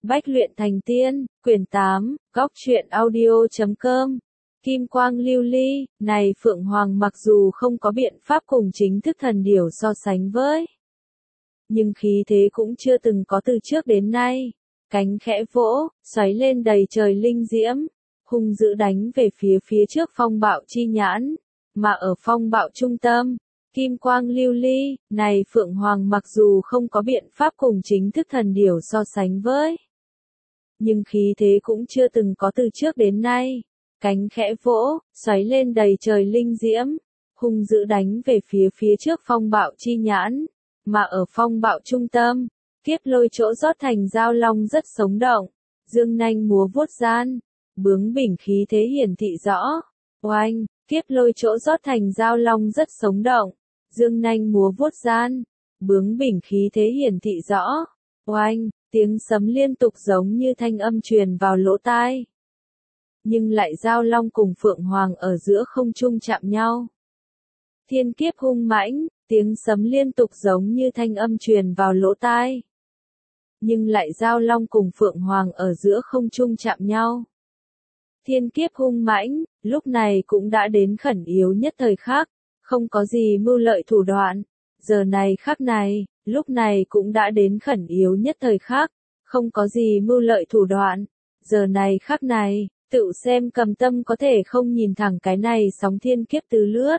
Bách luyện thành tiên, quyển 8, góc truyện audio.com. Kim quang lưu ly, này Phượng Hoàng mặc dù không có biện pháp cùng chính thức thần điểu so sánh với, nhưng khí thế cũng chưa từng có từ trước đến nay. Cánh khẽ vỗ, xoáy lên đầy trời linh diễm, hung dữ đánh về phía trước phong bạo chi nhãn, mà ở phong bạo trung tâm, kim quang lưu ly, này Phượng Hoàng mặc dù không có biện pháp cùng chính thức thần điểu so sánh với, nhưng khí thế cũng chưa từng có từ trước đến nay. Cánh khẽ vỗ, xoáy lên đầy trời linh diễm, hung dữ đánh về phía trước phong bạo chi nhãn, mà ở phong bạo trung tâm, kiếp lôi chỗ rót thành dao long rất sống động, dương nanh múa vuốt gian, bướng bỉnh khí thế hiển thị rõ. Oanh, kiếp lôi chỗ rót thành dao long rất sống động, dương nanh múa vuốt gian, bướng bỉnh khí thế hiển thị rõ. Oanh, tiếng sấm liên tục giống như thanh âm truyền vào lỗ tai. Nhưng lại dao long cùng Phượng Hoàng ở giữa không trung chạm nhau. Thiên kiếp hung mãnh, tiếng sấm liên tục giống như thanh âm truyền vào lỗ tai. Nhưng lại dao long cùng Phượng Hoàng ở giữa không trung chạm nhau. Thiên kiếp hung mãnh, lúc này cũng đã đến khẩn yếu nhất thời khắc, không có gì mưu lợi thủ đoạn. Giờ này khắc này, lúc này cũng đã đến khẩn yếu nhất thời khắc, không có gì mưu lợi thủ đoạn. Giờ này khắc này, tự xem Cầm Tâm có thể không nhìn thẳng cái này sóng thiên kiếp tứ lướt.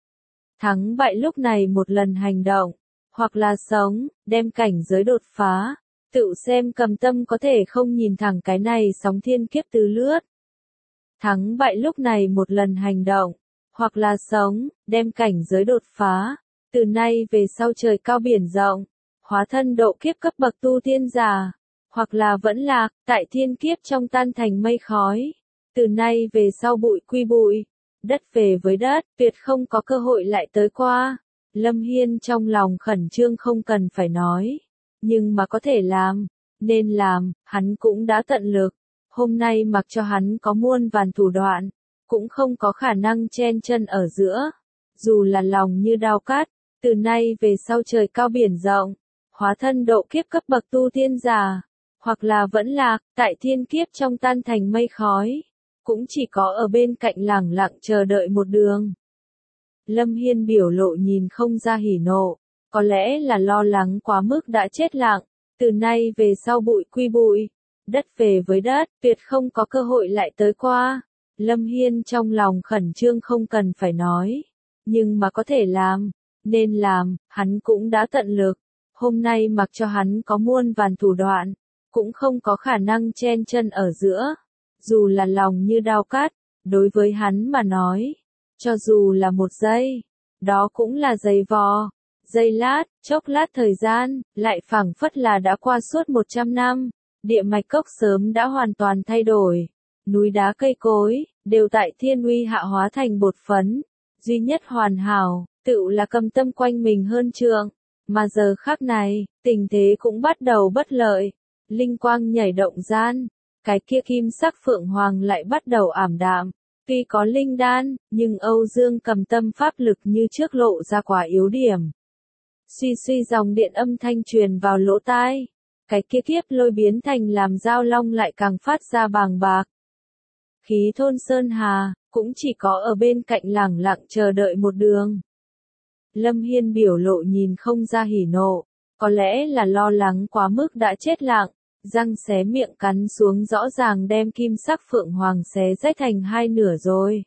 Thắng bại lúc này một lần hành động, hoặc là sống, đem cảnh giới đột phá. Tự xem Cầm Tâm có thể không nhìn thẳng cái này sóng thiên kiếp tứ lướt. Thắng bại lúc này một lần hành động, hoặc là sống, đem cảnh giới đột phá. Từ nay về sau trời cao biển rộng, hóa thân độ kiếp cấp bậc tu tiên giả, hoặc là vẫn lạc, tại thiên kiếp trong tan thành mây khói. Từ nay về sau bụi quy bụi, đất về với đất, tuyệt không có cơ hội lại tới qua. Lâm Hiên trong lòng khẩn trương không cần phải nói, nhưng mà có thể làm, nên làm, hắn cũng đã tận lực. Hôm nay mặc cho hắn có muôn vàn thủ đoạn, cũng không có khả năng chen chân ở giữa. Dù là lòng như đao cắt, từ nay về sau trời cao biển rộng, hóa thân độ kiếp cấp bậc tu tiên giả, hoặc là vẫn lạc, tại thiên kiếp trong tan thành mây khói, cũng chỉ có ở bên cạnh lẳng lặng chờ đợi một đường. Lâm Hiên biểu lộ nhìn không ra hỉ nộ, có lẽ là lo lắng quá mức đã chết lặng, từ nay về sau bụi quy bụi, đất về với đất, tuyệt không có cơ hội lại tới qua. Lâm Hiên trong lòng khẩn trương không cần phải nói, nhưng mà có thể làm, nên làm, hắn cũng đã tận lực. Hôm nay mặc cho hắn có muôn vàn thủ đoạn, cũng không có khả năng chen chân ở giữa. Dù là lòng như đao cắt, đối với hắn mà nói, cho dù là một giây, đó cũng là giày vò. Giây lát, chốc lát thời gian, lại phảng phất là đã qua suốt 100 năm. Địa mạch cốc sớm đã hoàn toàn thay đổi. Núi đá cây cối, đều tại thiên uy hạ hóa thành bột phấn. Duy nhất hoàn hảo, tựu là Cầm Tâm quanh mình hơn trượng. Mà giờ khắc này, tình thế cũng bắt đầu bất lợi. Linh quang nhảy động gian, cái kia kim sắc Phượng Hoàng lại bắt đầu ảm đạm. Tuy có linh đan, nhưng Âu Dương Cầm Tâm pháp lực như trước lộ ra quá yếu điểm. Suy suy dòng điện âm thanh truyền vào lỗ tai. Cái kia kiếp lôi biến thành làm dao long lại càng phát ra bàng bạc. Khí thôn sơn hà, cũng chỉ có ở bên cạnh lẳng lặng chờ đợi một đường. Lâm Hiên biểu lộ nhìn không ra hỉ nộ, có lẽ là lo lắng quá mức đã chết lặng, răng xé miệng cắn xuống rõ ràng đem kim sắc Phượng Hoàng xé rách thành hai nửa rồi.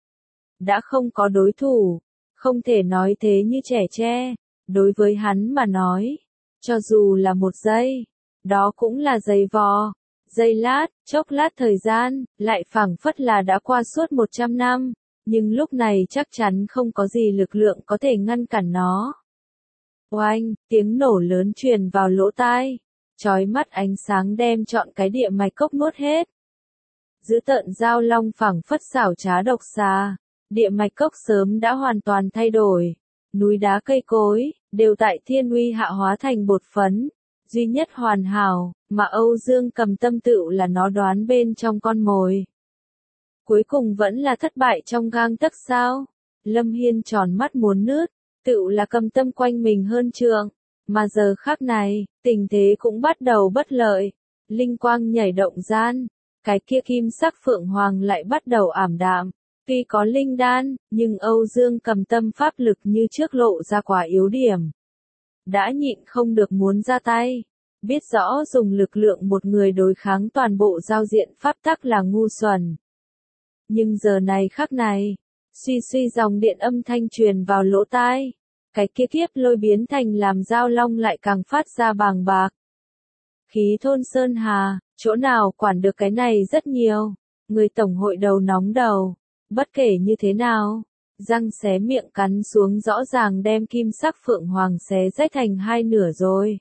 Đã không có đối thủ, không thể nói thế như trẻ tre, đối với hắn mà nói, cho dù là một giây, đó cũng là giày vò. Giây lát, chốc lát thời gian, lại phảng phất là đã qua suốt 100 năm, nhưng lúc này chắc chắn không có gì lực lượng có thể ngăn cản nó. Oanh, tiếng nổ lớn truyền vào lỗ tai, chói mắt ánh sáng đem trọn cái địa mạch cốc nuốt hết. Dữ tợn dao long phảng phất xảo trá độc xà, địa mạch cốc sớm đã hoàn toàn thay đổi. Núi đá cây cối, đều tại thiên uy hạ hóa thành bột phấn. Duy nhất hoàn hảo, mà Âu Dương Cầm Tâm tựu là nó đoán bên trong con mồi. Cuối cùng vẫn là thất bại trong gang tấc sao? Lâm Hiên tròn mắt muốn nứt, tựu là Cầm Tâm quanh mình hơn trượng. Mà giờ khắc này, tình thế cũng bắt đầu bất lợi. linh quang nhảy động gian, cái kia kim sắc phượng hoàng lại bắt đầu ảm đạm. Tuy có linh đan, nhưng Âu Dương Cầm Tâm pháp lực như trước lộ ra quá yếu điểm. Đã nhịn không được muốn ra tay. Biết rõ dùng lực lượng một người đối kháng toàn bộ giao diện pháp tắc là ngu xuẩn. Nhưng giờ này khắc này, suy suy dòng điện âm thanh truyền vào lỗ tai. Cái kia kiếp lôi biến thành làm dao long lại càng phát ra bàng bạc. Khí thôn sơn hà, chỗ nào quản được cái này rất nhiều. Người tổng hội đầu nóng đầu. Bất kể như thế nào, răng xé miệng cắn xuống rõ ràng đem kim sắc phượng hoàng xé rách thành hai nửa rồi.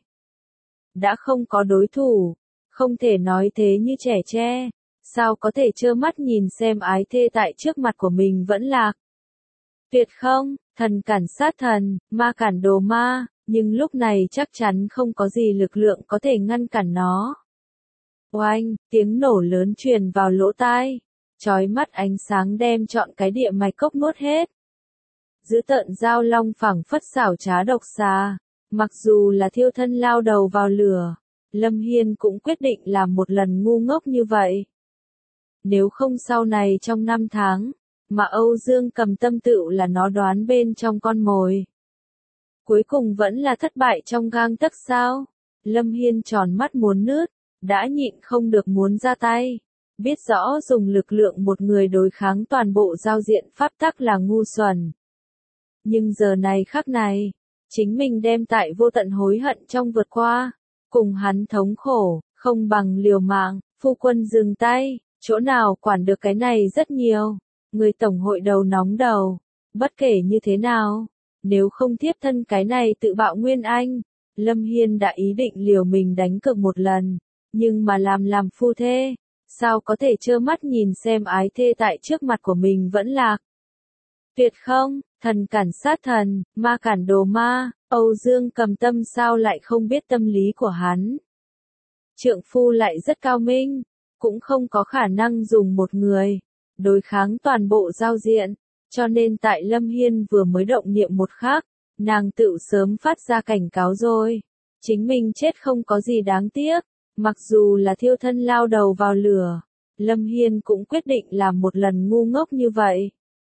Đã không có đối thủ, không thể nói thế như trẻ tre, sao có thể trơ mắt nhìn xem ái thê tại trước mặt của mình vẫn lạc. Tuyệt không, thần cản sát thần, ma cản đồ ma, nhưng lúc này chắc chắn không có gì lực lượng có thể ngăn cản nó. Oanh, tiếng nổ lớn truyền vào lỗ tai. Chói mắt ánh sáng đem trọn cái địa mạch cốc nuốt hết. Dữ tợn dao long phảng phất xảo trá độc xà, mặc dù là thiêu thân lao đầu vào lửa, Lâm Hiên cũng quyết định làm một lần ngu ngốc như vậy. Nếu không sau này trong 5 tháng, mà Âu Dương Cầm Tâm tựu là nó đoán bên trong con mồi. Cuối cùng vẫn là thất bại trong gang tấc sao? Lâm Hiên tròn mắt muốn nứt, đã nhịn không được muốn ra tay. Biết rõ dùng lực lượng một người đối kháng toàn bộ giao diện pháp tắc là ngu xuẩn. Nhưng giờ này khắc này, chính mình đem tại vô tận hối hận trong vượt qua, cùng hắn thống khổ, không bằng liều mạng, phu quân dừng tay, chỗ nào quản được cái này rất nhiều. Người tổng hội đầu nóng đầu, bất kể như thế nào, nếu không tiếp thân cái này tự bạo Nguyên Anh, Lâm Hiên đã ý định liều mình đánh cược một lần, nhưng mà làm phu thê. Sao có thể trơ mắt nhìn xem ái thê tại trước mặt của mình vẫn lạc. Tuyệt không, thần cản sát thần, ma cản đồ ma, Âu Dương Cầm Tâm sao lại không biết tâm lý của hắn. Trượng phu lại rất cao minh, cũng không có khả năng dùng một người, đối kháng toàn bộ giao diện, cho nên tại Lâm Hiên vừa mới động niệm một khắc, nàng tự sớm phát ra cảnh cáo rồi. Chính mình chết không có gì đáng tiếc. Mặc dù là thiêu thân lao đầu vào lửa, Lâm Hiên cũng quyết định làm một lần ngu ngốc như vậy.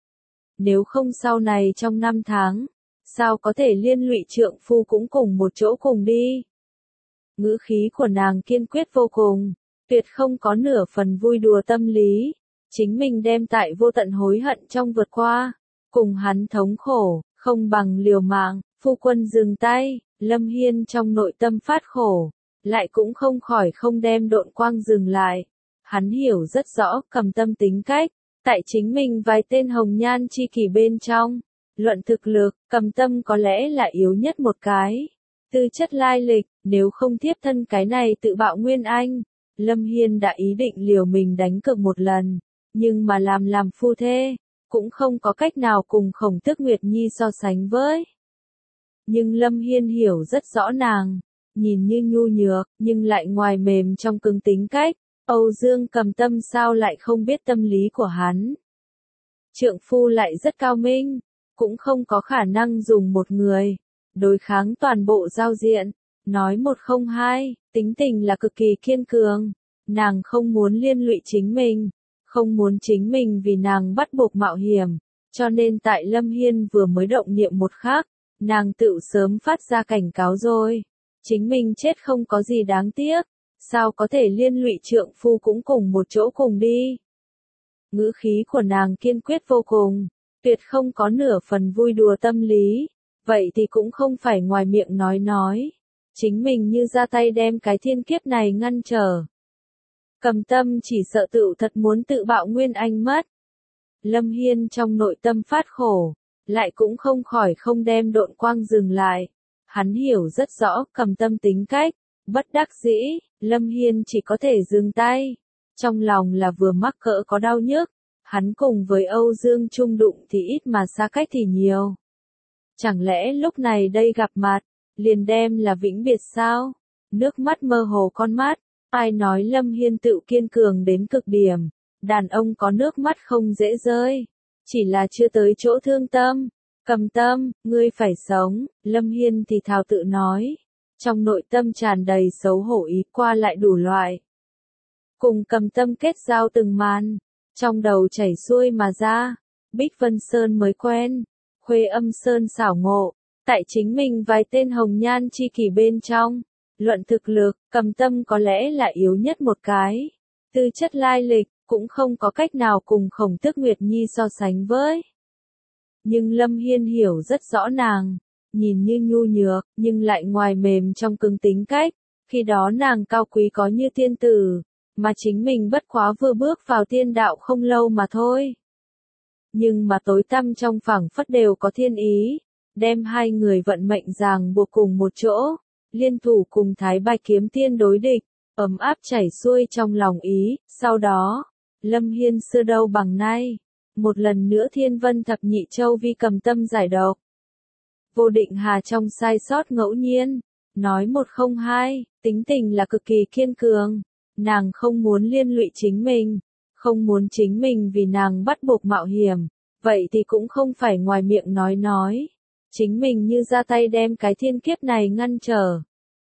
Nếu không sau này trong 5 tháng, sao có thể liên lụy trượng phu cũng cùng một chỗ cùng đi. Ngữ khí của nàng kiên quyết vô cùng, tuyệt không có nửa phần vui đùa tâm lý. Chính mình đem tại vô tận hối hận trong vượt qua, cùng hắn thống khổ, không bằng liều mạng, phu quân dừng tay, Lâm Hiên trong nội tâm phát khổ. Lại cũng không khỏi không đem độn quang dừng lại. Hắn hiểu rất rõ Cầm Tâm tính cách, tại chính mình vài tên hồng nhan chi kỷ bên trong. Luận thực lực, Cầm Tâm có lẽ là yếu nhất một cái. Tư chất lai lịch, nếu không tiếp thân cái này tự bạo Nguyên Anh, Lâm Hiên đã ý định liều mình đánh cược một lần, nhưng mà làm phu thê, cũng không có cách nào cùng Khổng Tước Nguyệt Nhi so sánh với. Nhưng Lâm Hiên hiểu rất rõ nàng. Nhìn như nhu nhược, nhưng lại ngoài mềm trong cứng tính cách, Âu Dương Cầm Tâm sao lại không biết tâm lý của hắn. Trượng phu lại rất cao minh, cũng không có khả năng dùng một người, đối kháng toàn bộ giao diện, nói một không hai, tính tình là cực kỳ kiên cường, nàng không muốn liên lụy chính mình, không muốn chính mình vì nàng bắt buộc mạo hiểm, cho nên tại Lâm Hiên vừa mới động niệm một khắc, nàng tự sớm phát ra cảnh cáo rồi. Chính mình chết không có gì đáng tiếc, sao có thể liên lụy trượng phu cũng cùng một chỗ cùng đi. Ngữ khí của nàng kiên quyết vô cùng, tuyệt không có nửa phần vui đùa tâm lý, vậy thì cũng không phải ngoài miệng nói. Chính mình như ra tay đem cái thiên kiếp này ngăn trở. Cầm Tâm chỉ sợ tựu thật muốn tự bạo Nguyên Anh mất. Lâm Hiên trong nội tâm phát khổ, lại cũng không khỏi không đem độn quang dừng lại. Hắn hiểu rất rõ Cầm Tâm tính cách, bất đắc dĩ, Lâm Hiên chỉ có thể dừng tay. Trong lòng là vừa mắc cỡ có đau nhức, hắn cùng với Âu Dương chung đụng thì ít mà xa cách thì nhiều. Chẳng lẽ lúc này đây gặp mặt, liền đem là vĩnh biệt sao? Nước mắt mơ hồ con mắt, ai nói Lâm Hiên tự kiên cường đến cực điểm, đàn ông có nước mắt không dễ rơi, chỉ là chưa tới chỗ thương tâm. Cầm Tâm, ngươi phải sống, Lâm Hiên thì thào tự nói. trong nội tâm tràn đầy xấu hổ ý qua lại đủ loại. Cùng Cầm Tâm kết giao từng màn, trong đầu chảy xuôi mà ra, Bích Vân Sơn mới quen, Khuê Âm Sơn xảo ngộ, tại chính mình vài tên hồng nhan chi kỷ bên trong, luận thực lực, Cầm Tâm có lẽ là yếu nhất một cái, tư chất lai lịch, cũng không có cách nào cùng Khổng Tước Nguyệt Nhi so sánh với. Nhưng Lâm Hiên hiểu rất rõ nàng, nhìn như nhu nhược, nhưng lại ngoài mềm trong cứng tính cách, khi đó nàng cao quý có như tiên tử, mà chính mình bất quá vừa bước vào tiên đạo không lâu mà thôi. Nhưng mà tối tăm trong phảng phất đều có thiên ý, đem hai người vận mệnh ràng buộc cùng một chỗ, liên thủ cùng Thái Bạch Kiếm Tiên đối địch, ấm áp chảy xuôi trong lòng ý, sau đó, Lâm Hiên xưa đâu bằng nay, một lần nữa Thiên Vân Thập Nhị Châu vi Cầm Tâm giải độc. Vô Định Hà trong sai sót ngẫu nhiên, nói một không hai, tính tình là cực kỳ kiên cường, nàng không muốn liên lụy chính mình, không muốn chính mình vì nàng bắt buộc mạo hiểm, vậy thì cũng không phải ngoài miệng nói, chính mình như ra tay đem cái thiên kiếp này ngăn trở.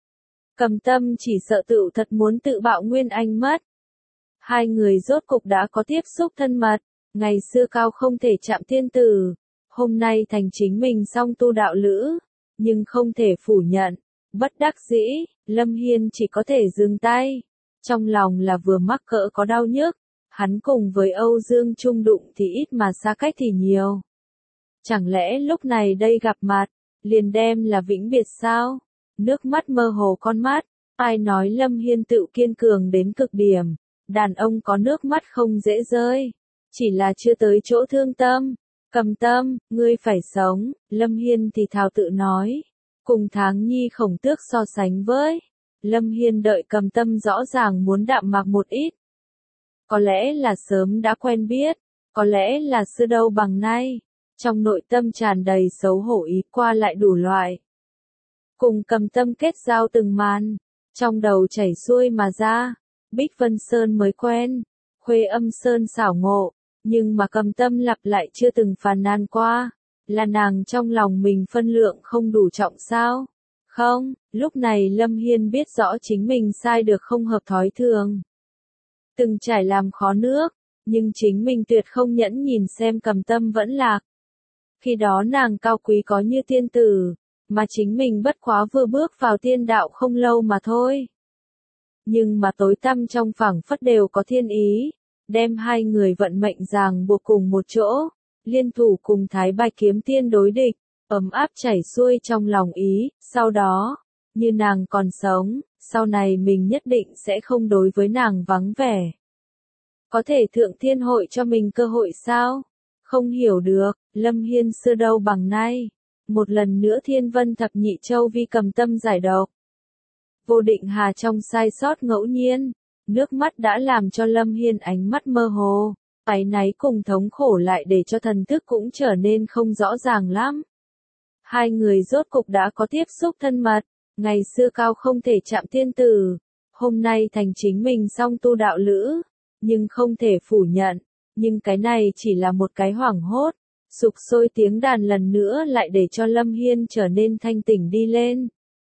Cầm Tâm chỉ sợ tựu thật muốn tự bạo Nguyên Anh mất. Hai người rốt cục đã có tiếp xúc thân mật, ngày xưa cao không thể chạm tiên tử, hôm nay thành chính mình song tu đạo lữ, nhưng không thể phủ nhận, bất đắc dĩ, Lâm Hiên chỉ có thể dừng tay, trong lòng là vừa mắc cỡ có đau nhức, hắn cùng với Âu Dương chung đụng thì ít mà xa cách thì nhiều. Chẳng lẽ lúc này đây gặp mặt, liền đem là vĩnh biệt sao? Nước mắt mơ hồ con mắt, ai nói Lâm Hiên tự kiên cường đến cực điểm, đàn ông có nước mắt không dễ rơi, chỉ là chưa tới chỗ thương tâm. Cầm Tâm, ngươi phải sống, Lâm Hiên thì thào tự nói, cùng Tháng Nhi Khổng Tước so sánh với, Lâm Hiên đợi Cầm Tâm rõ ràng muốn đạm mạc một ít. Có lẽ là sớm đã quen biết, có lẽ là xưa đâu bằng nay, trong nội tâm tràn đầy xấu hổ ý qua lại đủ loại. Cùng Cầm Tâm kết giao từng màn, trong đầu chảy xuôi mà ra, Bích Vân Sơn mới quen, Khuê Âm Sơn xảo ngộ, nhưng mà Cầm Tâm lặp lại chưa từng phàn nàn qua, là nàng trong lòng mình phân lượng không đủ trọng sao? Không, lúc này Lâm Hiên biết rõ chính mình sai được không hợp thói thường. Từng trải làm khó nước, nhưng chính mình tuyệt không nhẫn nhìn xem Cầm Tâm vẫn lạc. Khi đó nàng cao quý có như tiên tử, mà chính mình bất quá vừa bước vào tiên đạo không lâu mà thôi. Nhưng mà tối tăm trong phảng phất đều có thiên ý, đem hai người vận mệnh ràng buộc cùng một chỗ, liên thủ cùng Thái Bạch Kiếm Tiên đối địch, ấm áp chảy xuôi trong lòng ý, sau đó, như nàng còn sống, sau này mình nhất định sẽ không đối với nàng vắng vẻ. Có thể Thượng Thiên hội cho mình cơ hội sao? Không hiểu được, Lâm Hiên xưa đâu bằng nay, một lần nữa Thiên Vân Thập Nhị Châu vi Cầm Tâm giải độc. Vô Định Hà trong sai sót ngẫu nhiên, nước mắt đã làm cho Lâm Hiên ánh mắt mơ hồ, áy náy cùng thống khổ lại để cho thần thức cũng trở nên không rõ ràng lắm. Hai người rốt cục đã có tiếp xúc thân mật, ngày xưa cao không thể chạm tiên tử, hôm nay thành chính mình song tu đạo lữ, nhưng không thể phủ nhận, nhưng cái này chỉ là một cái hoảng hốt, sục sôi tiếng đàn lần nữa lại để cho Lâm Hiên trở nên thanh tỉnh đi lên.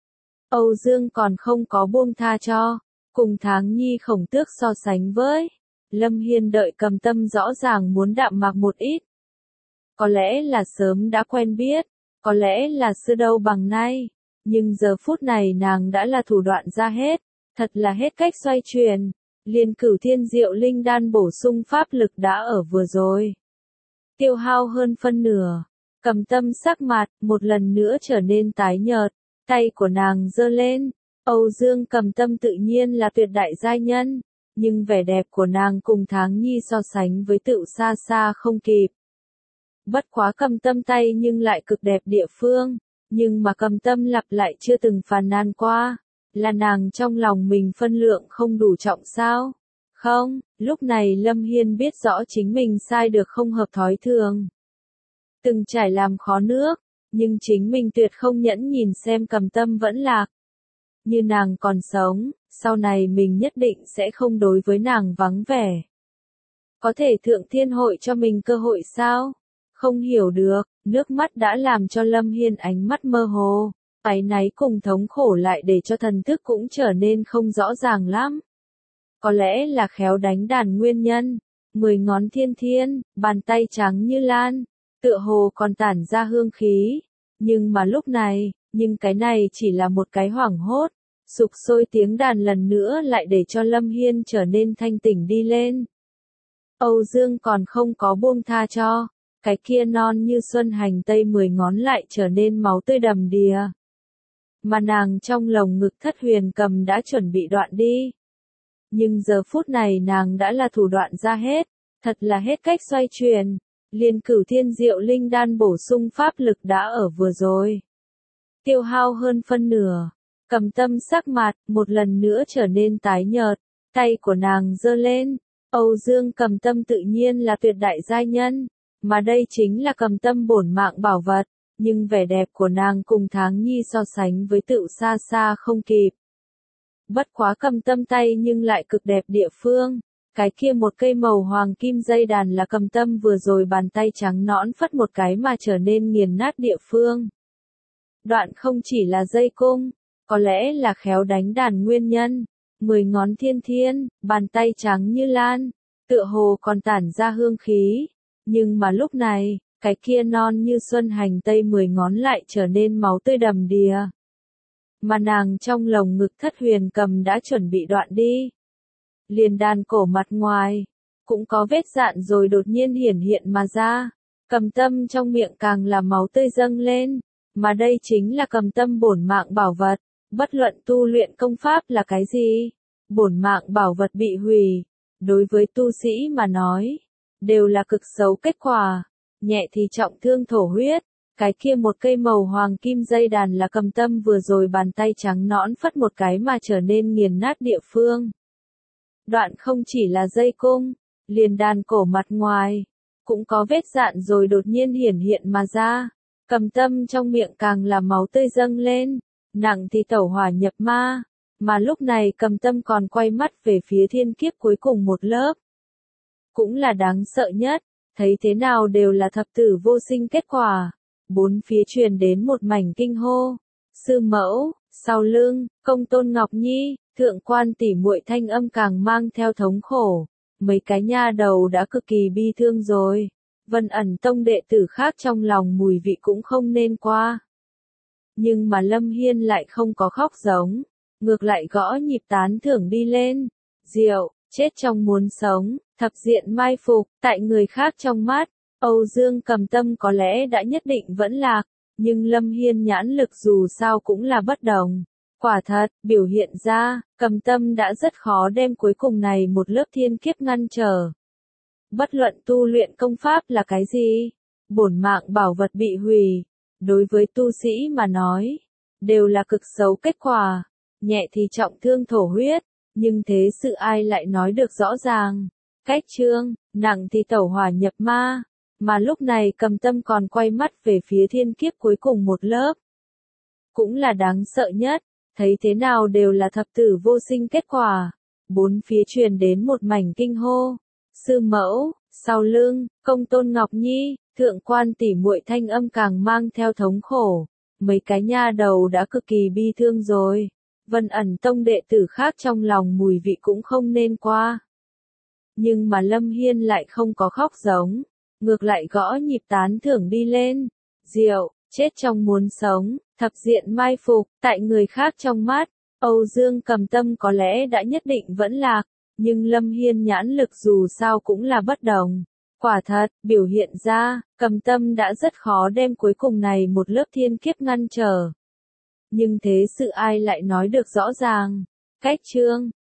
Âu Dương còn không có buông tha cho, cùng Tháng Nhi Khổng Tước so sánh với, Lâm Hiên đợi Cầm Tâm rõ ràng muốn đạm mạc một ít. Có lẽ là sớm đã quen biết, có lẽ là xưa đâu bằng nay, nhưng giờ phút này nàng đã là thủ đoạn ra hết, thật là hết cách xoay chuyển, liền Cửu Thiên Diệu Linh Đan bổ sung pháp lực đã ở vừa rồi. Tiêu hao hơn phân nửa, Cầm Tâm sắc mặt một lần nữa trở nên tái nhợt, tay của nàng giơ lên, Âu Dương Cầm Tâm tự nhiên là tuyệt đại giai nhân, nhưng vẻ đẹp của nàng cùng Tháng Nhi so sánh với tựu xa xa không kịp. Bất quá Cầm Tâm tay nhưng lại cực đẹp địa phương, nhưng mà Cầm Tâm lặp lại chưa từng phàn nàn qua, là nàng trong lòng mình phân lượng không đủ trọng sao? Không, lúc này Lâm Hiên biết rõ chính mình sai được không hợp thói thường. Từng trải làm khó nước, nhưng chính mình tuyệt không nhẫn nhìn xem Cầm Tâm vẫn lạc. Như nàng còn sống, sau này mình nhất định sẽ không đối với nàng vắng vẻ. Có thể Thượng Thiên hội cho mình cơ hội sao? Không hiểu được, nước mắt đã làm cho Lâm Hiên ánh mắt mơ hồ, Áy náy cùng thống khổ lại để cho thần thức cũng trở nên không rõ ràng lắm. Có lẽ là khéo đánh đàn nguyên nhân, 10 ngón thiên thiên, bàn tay trắng như lan, tựa hồ còn tản ra hương khí. Nhưng mà lúc này, cái này chỉ là một cái hoảng hốt, sục sôi tiếng đàn lần nữa lại để cho Lâm Hiên trở nên thanh tỉnh đi lên. Âu Dương còn không có buông tha cho, cái kia non như xuân hành tây 10 ngón lại trở nên máu tươi đầm đìa. Mà nàng trong lồng ngực Thất Huyền Cầm đã chuẩn bị đoạn đi. Nhưng giờ phút này nàng đã là thủ đoạn ra hết, thật là hết cách xoay chuyển. Liên Cửu Thiên Diệu Linh Đan bổ sung pháp lực đã ở vừa rồi. Tiêu hao hơn phân nửa, Cầm Tâm sắc mặt một lần nữa trở nên tái nhợt, tay của nàng giơ lên. Âu Dương Cầm Tâm tự nhiên là tuyệt đại giai nhân, mà đây chính là Cầm Tâm bổn mạng bảo vật, nhưng vẻ đẹp của nàng cùng Tháng Nhi so sánh với tựu xa xa không kịp. Bất quá Cầm Tâm tay nhưng lại cực đẹp địa phương, cái kia một cây màu hoàng kim dây đàn là Cầm Tâm vừa rồi bàn tay trắng nõn phất một cái mà trở nên nghiền nát địa phương. Đoạn không chỉ là dây cung, có lẽ là khéo đánh đàn nguyên nhân, 10 ngón thiên thiên, bàn tay trắng như lan, tựa hồ còn tản ra hương khí. Nhưng mà lúc này, cái kia non như xuân hành tây 10 ngón lại trở nên máu tươi đầm đìa. Mà nàng trong lồng ngực Thất Huyền Cầm đã chuẩn bị đoạn đi. Liền đàn cổ mặt ngoài, cũng có vết dạn rồi đột nhiên hiển hiện mà ra. Cầm Tâm trong miệng càng là máu tươi dâng lên, mà đây chính là Cầm Tâm bổn mạng bảo vật. Bất luận tu luyện công pháp là cái gì, bổn mạng bảo vật bị hủy, đối với tu sĩ mà nói, đều là cực xấu kết quả. Nhẹ thì trọng thương thổ huyết, cái kia một cây màu hoàng kim dây đàn là Cầm Tâm vừa rồi bàn tay trắng nõn phất một cái mà trở nên nghiền nát địa phương. Đoạn không chỉ là dây cung, liền đàn cổ mặt ngoài, cũng có vết dạn rồi đột nhiên hiển hiện mà ra. Cầm Tâm trong miệng càng là máu tươi dâng lên, nặng thì tẩu hỏa nhập ma, mà lúc này Cầm Tâm còn quay mắt về phía thiên kiếp cuối cùng một lớp. Cũng là đáng sợ nhất, thấy thế nào đều là thập tử vô sinh kết quả. Bốn phía truyền đến một mảnh kinh hô. Sư mẫu, sau lưng, Công Tôn Ngọc Nhi, thượng quan tỷ muội thanh âm càng mang theo thống khổ. Mấy cái nha đầu đã cực kỳ bi thương rồi. Vân Ẩn Tông đệ tử khác trong lòng mùi vị cũng không nên qua. Nhưng mà Lâm Hiên lại không có khóc giống, ngược lại gõ nhịp tán thưởng đi lên. Diệu, chết trong muốn sống, thập diện mai phục, tại người khác trong mắt, Âu Dương Cầm Tâm có lẽ đã nhất định vẫn lạc, nhưng Lâm Hiên nhãn lực dù sao cũng là bất đồng. Quả thật, biểu hiện ra, Cầm Tâm đã rất khó đem cuối cùng này một lớp thiên kiếp ngăn trở. Bất luận tu luyện công pháp là cái gì, bổn mạng bảo vật bị hủy, đối với tu sĩ mà nói, đều là cực xấu kết quả. Nhẹ thì trọng thương thổ huyết, nhưng thế sự ai lại nói được rõ ràng. Cách chương, nặng thì tẩu hỏa nhập ma, mà lúc này Cầm Tâm còn quay mắt về phía thiên kiếp cuối cùng một lớp. Cũng là đáng sợ nhất, thấy thế nào đều là thập tử vô sinh kết quả. Bốn phía truyền đến một mảnh kinh hô. Sư mẫu, sau lưng, Công Tôn Ngọc Nhi, thượng quan tỷ muội thanh âm càng mang theo thống khổ. Mấy cái nha đầu đã cực kỳ bi thương rồi. Vân Ẩn Tông đệ tử khác trong lòng mùi vị cũng không nên qua. Nhưng mà Lâm Hiên lại không có khóc giống, ngược lại gõ nhịp tán thưởng đi lên. Diệu, chết trong muốn sống, thập diện mai phục, tại người khác trong mắt, Âu Dương Cầm Tâm có lẽ đã nhất định vẫn lạc, nhưng Lâm Hiên nhãn lực dù sao cũng là bất đồng. Quả thật, biểu hiện ra, Cầm Tâm đã rất khó đem cuối cùng này một lớp thiên kiếp ngăn trở. Nhưng thế sự ai lại nói được rõ ràng. Cách chương,